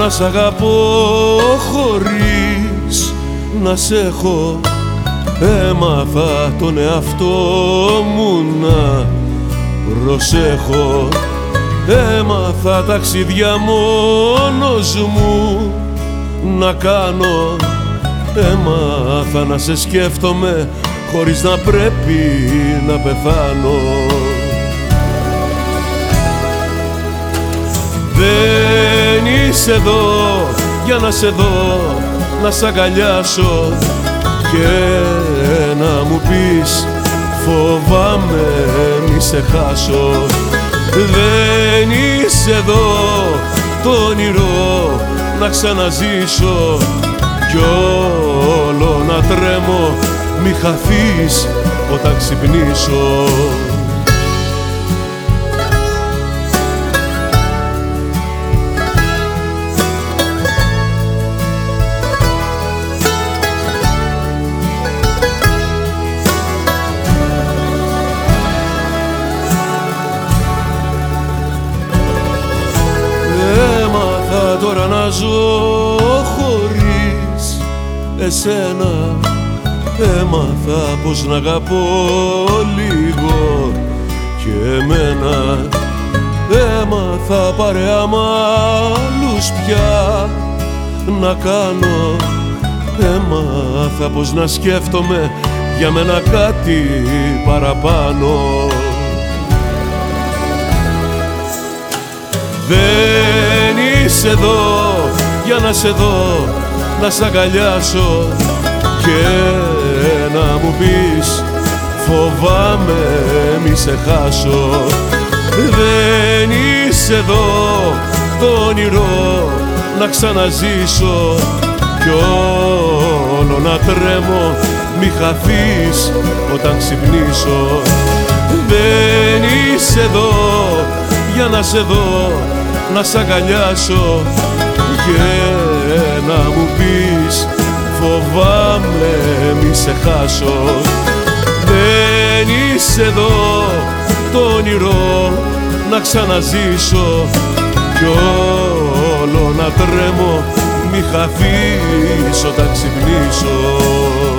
να σ' αγαπώ χωρίς να σ' έχω. Έμαθα τον εαυτό μου να προσέχω. Έμαθα ταξίδια μόνος μου να κάνω. Έμαθα να σε σκέφτομαι χωρίς να πρέπει να πεθάνω. Δεν είσαι εδώ για να σε δω, να σ' αγκαλιάσω και να μου πεις φοβάμαι μη σε χάσω. Δεν είσαι εδώ το όνειρο να ξαναζήσω κι όλο να τρέμω μη χαθείς όταν ξυπνήσω. Έμαθα τώρα να ζω χωρίς εσένα. Έμαθα πως να αγαπώ λίγο και εμένα. Έμαθα παρέα μ' άλλους πια να κάνω. Έμαθα πως να σκέφτομαι για μένα κάτι παραπάνω. Δεν είσαι εδώ για να σε δω, να σ' αγκαλιάσω και να μου πεις φοβάμαι μη σε χάσω. Δεν είσαι εδώ το όνειρο να ξαναζήσω κι όλο να τρέμω μη χαθείς όταν ξυπνήσω. Δεν είσαι εδώ για να σε δω, να σ' αγκαλιάσω και να μου πεις φοβάμαι μη σε χάσω. Δεν είσαι εδώ το όνειρο να ξαναζήσω κι όλο να τρέμω μη χαθείς όταν ξυπνήσω.